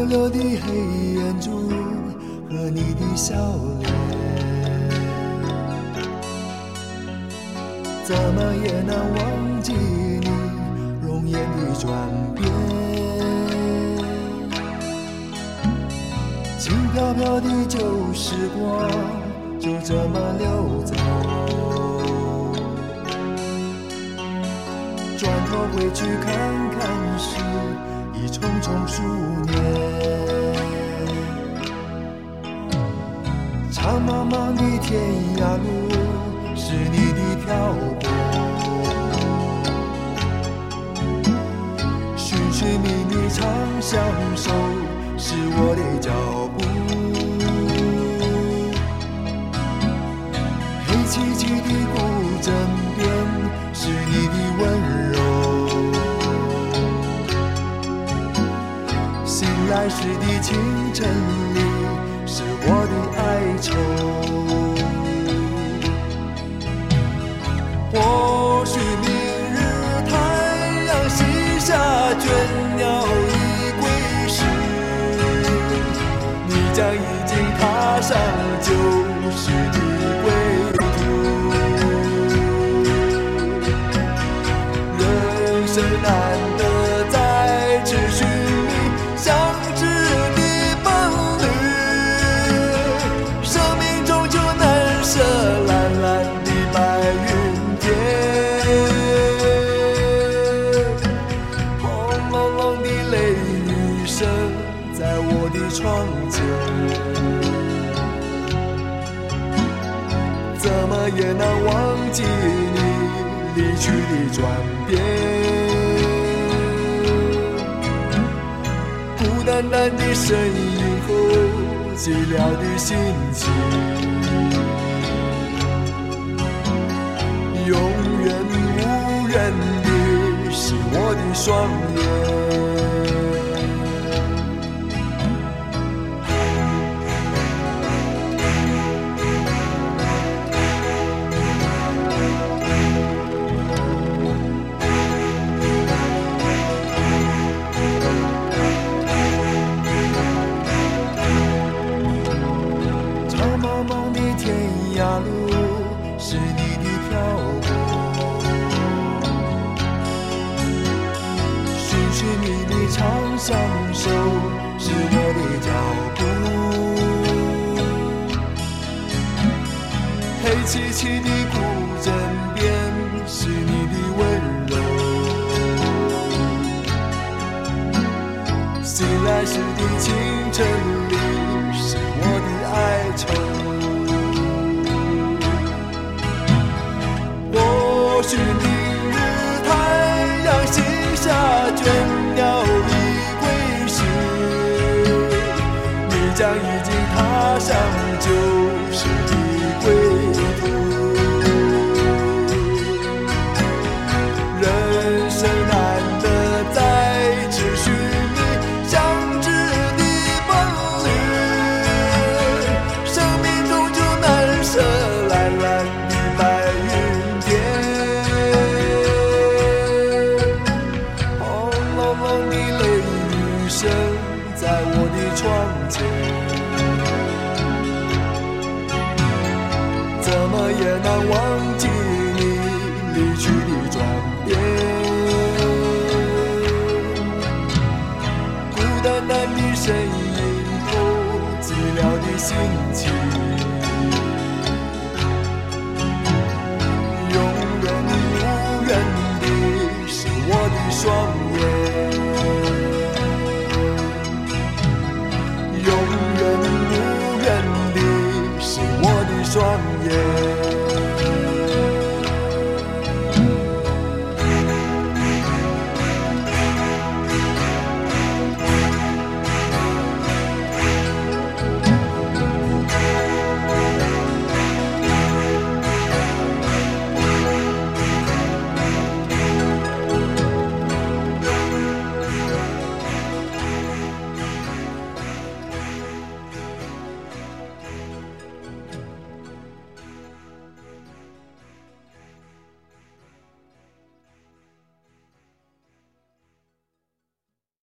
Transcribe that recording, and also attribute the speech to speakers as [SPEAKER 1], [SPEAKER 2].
[SPEAKER 1] 溜的黑眼珠和你的笑脸，怎么也难忘记你容颜的转变。轻飘飘的旧时光就这么溜走，转头回去看看时，已匆匆数年。长茫茫的天涯路是你的漂泊，寻寻觅觅长相守是我的脚步。黑漆漆的古镇边是你的温柔，醒来时的清晨里是我的哀愁。或许明日太阳西下，倦鸟已归时，你将已经踏上旧时的归途。人生难得再次寻觅相知的伴侣，生命终究难舍蓝蓝的白云天。轰隆隆的雷雨声在我的窗前，怎么也难忘记你离去的转变。孤单单的身影后寂寥的心情，永远无人的是我的双眼。路是你的漂泊，寻寻觅觅长相守是我的脚步。黑漆漆的古镇边是你的温柔，醒来时的清晨里是我的哀愁。或许明日太阳西下，倦鸟已归时，你将已经踏上旧时的归途。人生难得再次寻觅相知的伴侣，生命终究难舍蓝蓝的白云天。在我的窗前，怎么也难忘记你离去的转变。孤单单的身影后寂寥的心情，